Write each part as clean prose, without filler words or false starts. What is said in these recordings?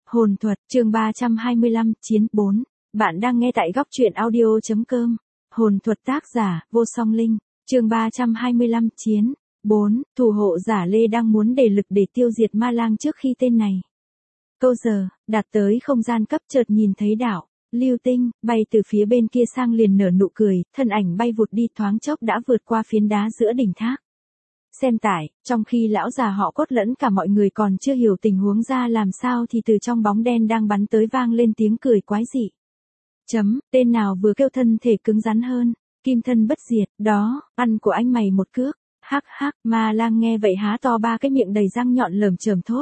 Hồn thuật, chương 325, chiến 4. Bạn đang nghe tại góc truyện audio.com. Hồn thuật tác giả, Vô Song Linh. Chương 325, chiến 4. Thủ hộ giả Lê đang muốn đề lực để tiêu diệt ma lang trước khi tên này. Câu giờ, đạt tới không gian cấp chợt nhìn thấy đảo Lưu Tinh, bay từ phía bên kia sang liền nở nụ cười, thân ảnh bay vụt đi thoáng chốc đã vượt qua phiến đá giữa đỉnh thác. Xem tải, trong khi lão già họ Cốt lẫn cả mọi người còn chưa hiểu tình huống ra làm sao thì từ trong bóng đen đang bắn tới vang lên tiếng cười quái dị. Tên nào vừa kêu thân thể cứng rắn hơn, kim thân bất diệt, đó, ăn của anh mày một cước, hắc hắc, ma lang nghe vậy há to ba cái miệng đầy răng nhọn lởm chởm thốt.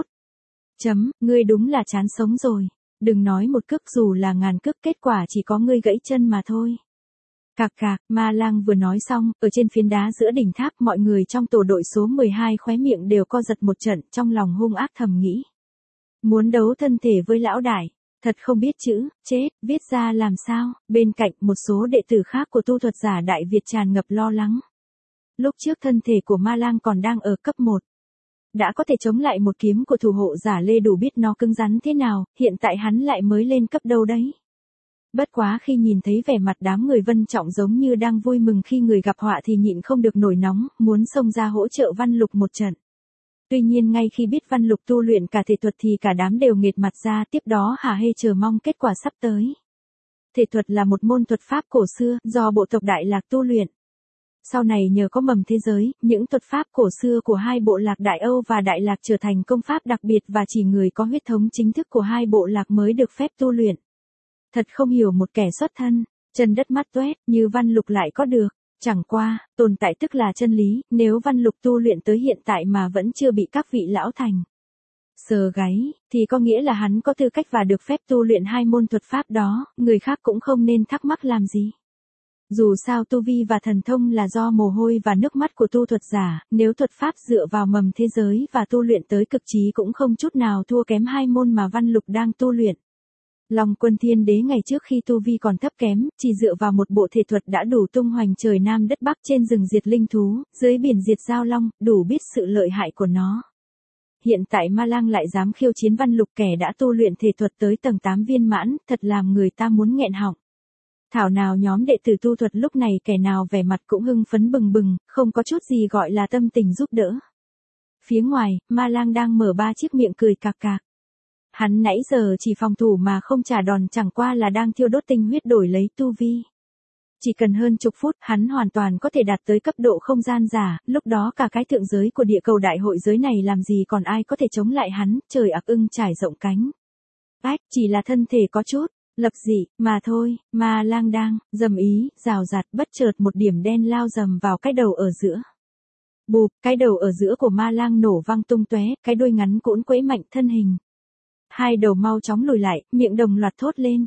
Ngươi đúng là chán sống rồi, đừng nói một cước dù là ngàn cước kết quả chỉ có ngươi gãy chân mà thôi. Cạc cạc, ma lang vừa nói xong, ở trên phiến đá giữa đỉnh tháp mọi người trong tổ đội số 12 khóe miệng đều co giật một trận trong lòng hung ác thầm nghĩ. Muốn đấu thân thể với lão đại, thật không biết chữ, chết, viết ra làm sao, bên cạnh một số đệ tử khác của tu thuật giả Đại Việt tràn ngập lo lắng. Lúc trước thân thể của ma lang còn đang ở cấp 1. Đã có thể chống lại một kiếm của thủ hộ giả Lê đủ biết nó cứng rắn thế nào, hiện tại hắn lại mới lên cấp đâu đấy. Bất quá khi nhìn thấy vẻ mặt đám người Vân Trọng giống như đang vui mừng khi người gặp họa thì nhịn không được nổi nóng, muốn xông ra hỗ trợ Văn Lục một trận. Tuy nhiên ngay khi biết Văn Lục tu luyện cả thể thuật thì cả đám đều nghệt mặt ra, tiếp đó hả hê chờ mong kết quả sắp tới. Thể thuật là một môn thuật pháp cổ xưa do bộ tộc Đại Lạc tu luyện. Sau này nhờ có mầm thế giới, những thuật pháp cổ xưa của hai bộ lạc Đại Âu và Đại Lạc trở thành công pháp đặc biệt và chỉ người có huyết thống chính thức của hai bộ lạc mới được phép tu luyện. Thật không hiểu một kẻ xuất thân, chân đất mắt toét như Văn Lục lại có được, chẳng qua, tồn tại tức là chân lý, nếu Văn Lục tu luyện tới hiện tại mà vẫn chưa bị các vị lão thành sờ gáy, thì có nghĩa là hắn có tư cách và được phép tu luyện hai môn thuật pháp đó, người khác cũng không nên thắc mắc làm gì. Dù sao tu vi và thần thông là do mồ hôi và nước mắt của tu thuật giả, nếu thuật pháp dựa vào mầm thế giới và tu luyện tới cực trí cũng không chút nào thua kém hai môn mà Văn Lục đang tu luyện. Long Quân Thiên Đế ngày trước khi tu vi còn thấp kém, chỉ dựa vào một bộ thể thuật đã đủ tung hoành trời Nam đất Bắc, trên rừng diệt linh thú, dưới biển diệt giao long, đủ biết sự lợi hại của nó. Hiện tại ma lang lại dám khiêu chiến Văn Lục, kẻ đã tu luyện thể thuật tới tầng 8 viên mãn, thật làm người ta muốn nghẹn họng. Thảo nào nhóm đệ tử tu thuật lúc này kẻ nào vẻ mặt cũng hưng phấn bừng bừng, không có chút gì gọi là tâm tình giúp đỡ. Phía ngoài, ma lang đang mở ba chiếc miệng cười cạc cạc. Hắn nãy giờ chỉ phòng thủ mà không trả đòn, chẳng qua là đang thiêu đốt tinh huyết đổi lấy tu vi. Chỉ cần hơn chục phút, hắn hoàn toàn có thể đạt tới cấp độ không gian giả, lúc đó cả cái thượng giới của địa cầu đại hội giới này làm gì còn ai có thể chống lại hắn, trời ặc ưng trải rộng cánh. Chỉ là thân thể có chút lập dị mà thôi, ma lang đang dầm ý, rào rạt, bất chợt một điểm đen lao dầm vào cái đầu ở giữa. Bụp, cái đầu ở giữa của ma lang nổ văng tung tóe, cái đuôi ngắn cũn quẫy mạnh thân hình. Hai đầu mau chóng lùi lại, miệng đồng loạt thốt lên.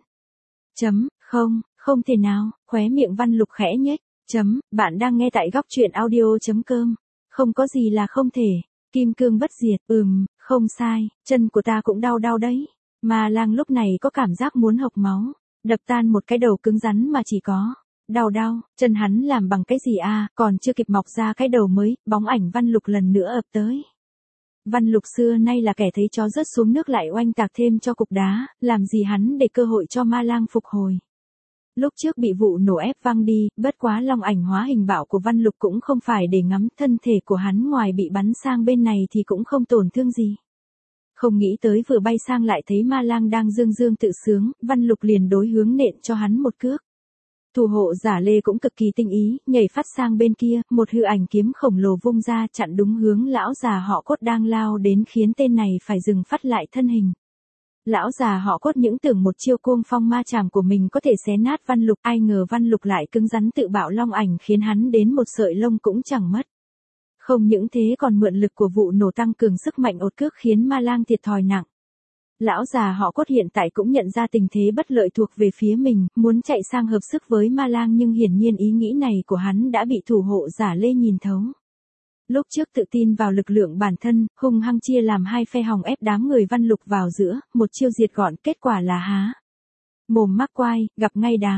Không thể nào, khóe miệng Văn Lục khẽ nhếch. Bạn đang nghe tại góc truyện audio.com. Không có gì là không thể. Kim cương bất diệt, không sai, chân của ta cũng đau đấy. Ma lang lúc này có cảm giác muốn hộc máu, đập tan một cái đầu cứng rắn mà chỉ có đau, chân hắn làm bằng cái gì à, còn chưa kịp mọc ra cái đầu mới, bóng ảnh Văn Lục lần nữa ập tới. Văn Lục xưa nay là kẻ thấy chó rớt xuống nước lại oanh tạc thêm cho cục đá, làm gì hắn để cơ hội cho ma lang phục hồi. Lúc trước bị vụ nổ ép văng đi, bất quá long ảnh hóa hình bạo của Văn Lục cũng không phải để ngắm, thân thể của hắn ngoài bị bắn sang bên này thì cũng không tổn thương gì. Không nghĩ tới vừa bay sang lại thấy ma lang đang dương dương tự sướng, Văn Lục liền đối hướng nện cho hắn một cước. Thủ hộ giả Lê cũng cực kỳ tinh ý, nhảy phát sang bên kia, một hư ảnh kiếm khổng lồ vung ra chặn đúng hướng lão già họ Cốt đang lao đến, khiến tên này phải dừng phát lại thân hình. Lão già họ Cốt những tưởng một chiêu cuồng phong ma chảm của mình có thể xé nát Văn Lục, ai ngờ Văn Lục lại cứng rắn tự bạo long ảnh khiến hắn đến một sợi lông cũng chẳng mất. Không những thế còn mượn lực của vụ nổ tăng cường sức mạnh ột cước khiến ma lang thiệt thòi nặng. Lão già họ Cốt hiện tại cũng nhận ra tình thế bất lợi thuộc về phía mình, muốn chạy sang hợp sức với ma lang nhưng hiển nhiên ý nghĩ này của hắn đã bị thủ hộ giả Lê nhìn thấu. Lúc trước tự tin vào lực lượng bản thân, hung hăng chia làm hai phe hòng ép đám người Văn Lục vào giữa, một chiêu diệt gọn, kết quả là há mồm mắc quai, gặp ngay đám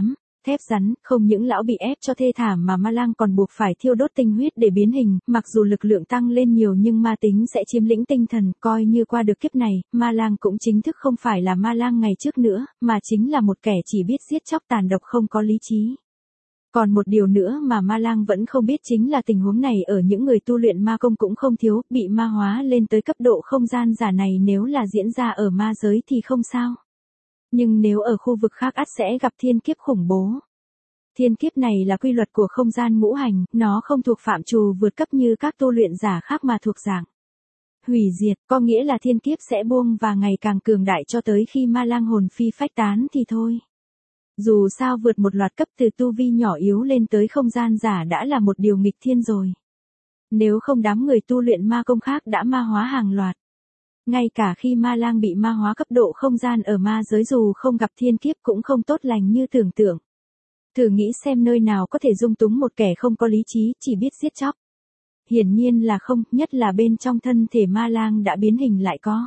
thép rắn, không những lão bị ép cho thê thảm mà ma lang còn buộc phải thiêu đốt tinh huyết để biến hình, mặc dù lực lượng tăng lên nhiều nhưng ma tính sẽ chiếm lĩnh tinh thần, coi như qua được kiếp này, ma lang cũng chính thức không phải là ma lang ngày trước nữa, mà chính là một kẻ chỉ biết giết chóc tàn độc không có lý trí. Còn một điều nữa mà ma lang vẫn không biết chính là tình huống này ở những người tu luyện ma công cũng không thiếu, bị ma hóa lên tới cấp độ không gian giả này nếu là diễn ra ở ma giới thì không sao. Nhưng nếu ở khu vực khác ắt sẽ gặp thiên kiếp khủng bố. Thiên kiếp này là quy luật của không gian ngũ hành, nó không thuộc phạm trù vượt cấp như các tu luyện giả khác mà thuộc dạng hủy diệt, có nghĩa là thiên kiếp sẽ buông và ngày càng cường đại cho tới khi ma lang hồn phi phách tán thì thôi. Dù sao vượt một loạt cấp từ tu vi nhỏ yếu lên tới không gian giả đã là một điều nghịch thiên rồi. Nếu không đám người tu luyện ma công khác đã ma hóa hàng loạt. Ngay cả khi ma lang bị ma hóa cấp độ không gian ở ma giới dù không gặp thiên kiếp cũng không tốt lành như tưởng tượng. Thử nghĩ xem nơi nào có thể dung túng một kẻ không có lý trí, chỉ biết giết chóc. Hiển nhiên là không, nhất là bên trong thân thể ma lang đã biến hình lại có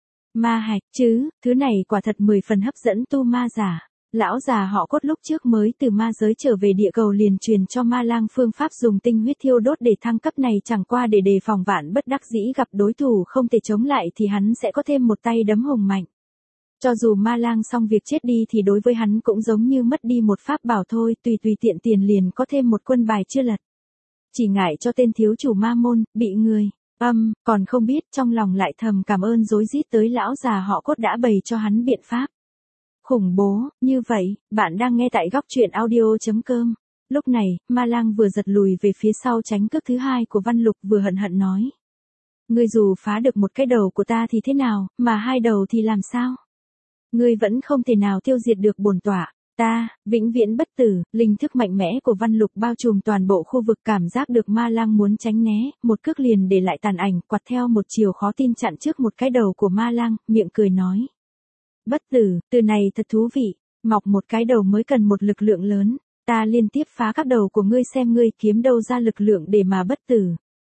ma hạch chứ, thứ này quả thật 10 phần hấp dẫn tu ma giả. Lão già họ Cốt lúc trước mới từ ma giới trở về địa cầu liền truyền cho ma lang phương pháp dùng tinh huyết thiêu đốt để thăng cấp này chẳng qua để đề phòng vạn bất đắc dĩ gặp đối thủ không thể chống lại thì hắn sẽ có thêm một tay đấm hùng mạnh. Cho dù ma lang xong việc chết đi thì đối với hắn cũng giống như mất đi một pháp bảo thôi, tùy tiện tiền liền có thêm một quân bài chưa lật. Chỉ ngại cho tên thiếu chủ ma môn, bị người, còn không biết trong lòng lại thầm cảm ơn rối rít tới lão già họ Cốt đã bày cho hắn biện pháp. Khủng bố, như vậy, bạn đang nghe tại góc truyện audio.com. Lúc này, ma lang vừa giật lùi về phía sau tránh cước thứ hai của Văn Lục vừa hận hận nói. Ngươi dù phá được một cái đầu của ta thì thế nào, mà hai đầu thì làm sao? Ngươi vẫn không thể nào tiêu diệt được bổn tọa. Ta, vĩnh viễn bất tử, linh thức mạnh mẽ của Văn Lục bao trùm toàn bộ khu vực cảm giác được ma lang muốn tránh né, một cước liền để lại tàn ảnh, quạt theo một chiều khó tin chặn trước một cái đầu của ma lang, miệng cười nói. Bất tử, từ này thật thú vị, mọc một cái đầu mới cần một lực lượng lớn, ta liên tiếp phá các đầu của ngươi xem ngươi kiếm đâu ra lực lượng để mà bất tử.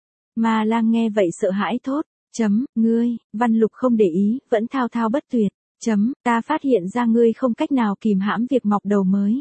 Ma lang nghe vậy sợ hãi thốt, ngươi, Văn Lục không để ý, vẫn thao thao bất tuyệt, ta phát hiện ra ngươi không cách nào kìm hãm việc mọc đầu mới.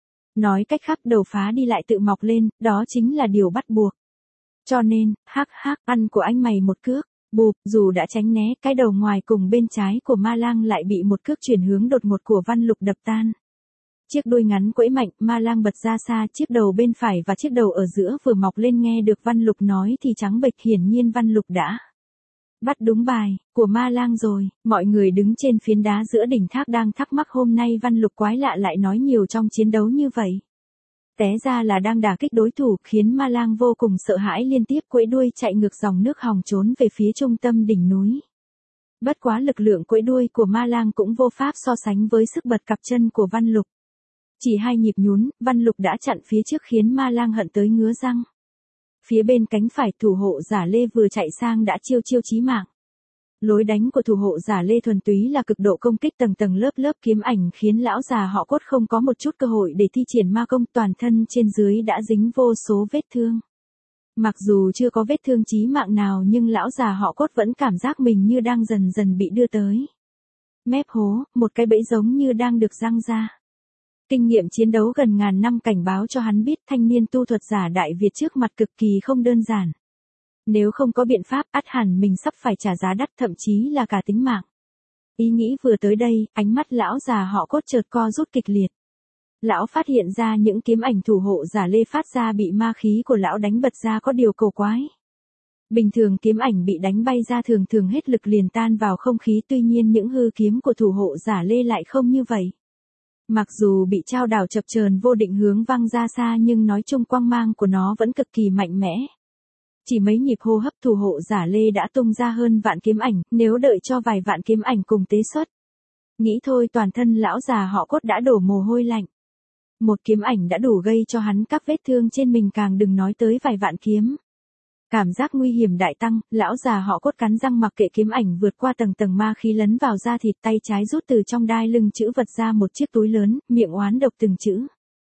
Nói cách khác đầu phá đi lại tự mọc lên, đó chính là điều bắt buộc. Cho nên, ăn của anh mày một cước. Bụp, dù đã tránh né, cái đầu ngoài cùng bên trái của ma lang lại bị một cước chuyển hướng đột ngột của Văn Lục đập tan. Chiếc đuôi ngắn quẫy mạnh, ma lang bật ra xa, chiếc đầu bên phải và chiếc đầu ở giữa vừa mọc lên nghe được Văn Lục nói thì trắng bệch, hiển nhiên Văn Lục đã bắt đúng bài của ma lang rồi. Mọi người đứng trên phiến đá giữa đỉnh thác đang thắc mắc hôm nay Văn Lục quái lạ lại nói nhiều trong chiến đấu như vậy. Té ra là đang đả kích đối thủ, khiến ma lang vô cùng sợ hãi liên tiếp quẫy đuôi chạy ngược dòng nước hòng trốn về phía trung tâm đỉnh núi. Bất quá lực lượng quẫy đuôi của ma lang cũng vô pháp so sánh với sức bật cặp chân của Văn Lục. Chỉ hai nhịp nhún, Văn Lục đã chặn phía trước khiến ma lang hận tới ngứa răng. Phía bên cánh phải thủ hộ giả Lê vừa chạy sang đã chiêu chí mạng. Lối đánh của thủ hộ giả Lê thuần túy là cực độ công kích tầng tầng lớp kiếm ảnh khiến lão già họ Cốt không có một chút cơ hội để thi triển ma công, toàn thân trên dưới đã dính vô số vết thương. Mặc dù chưa có vết thương chí mạng nào nhưng lão già họ Cốt vẫn cảm giác mình như đang dần dần bị đưa tới mép hố, một cái bẫy giống như đang được giăng ra. Kinh nghiệm chiến đấu gần ngàn năm cảnh báo cho hắn biết thanh niên tu thuật giả Đại Việt trước mặt cực kỳ không đơn giản. Nếu không có biện pháp, ắt hẳn mình sắp phải trả giá đắt, thậm chí là cả tính mạng. Ý nghĩ vừa tới đây, ánh mắt lão già họ Cốt chợt co rút kịch liệt. Lão phát hiện ra những kiếm ảnh thủ hộ giả Lê phát ra bị ma khí của lão đánh bật ra có điều cầu quái. Bình thường kiếm ảnh bị đánh bay ra thường hết lực liền tan vào không khí, tuy nhiên những hư kiếm của thủ hộ giả Lê lại không như vậy. Mặc dù bị trao đảo chập chờn vô định hướng văng ra xa nhưng nói chung quang mang của nó vẫn cực kỳ mạnh mẽ. Chỉ mấy nhịp hô hấp thủ hộ giả Lê đã tung ra hơn vạn kiếm ảnh, nếu đợi cho vài vạn kiếm ảnh cùng tế xuất. Nghĩ thôi toàn thân lão già họ Cốt đã đổ mồ hôi lạnh. Một kiếm ảnh đã đủ gây cho hắn các vết thương trên mình, càng đừng nói tới vài vạn kiếm. Cảm giác nguy hiểm đại tăng, lão già họ Cốt cắn răng mặc kệ kiếm ảnh vượt qua tầng ma khí lấn vào da thịt, tay trái rút từ trong đai lưng chữ vật ra một chiếc túi lớn, miệng oán độc từng chữ.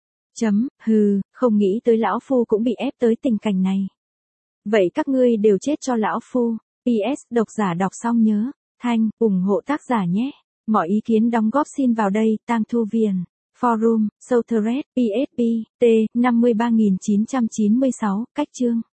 Không nghĩ tới lão phu cũng bị ép tới tình cảnh này. Vậy các ngươi đều chết cho lão phu. PS độc giả đọc xong nhớ ủng hộ tác giả nhé. Mọi ý kiến đóng góp xin vào đây. Tang Thu Viền Forum, Southred, PSP, T, 53996, cách chương.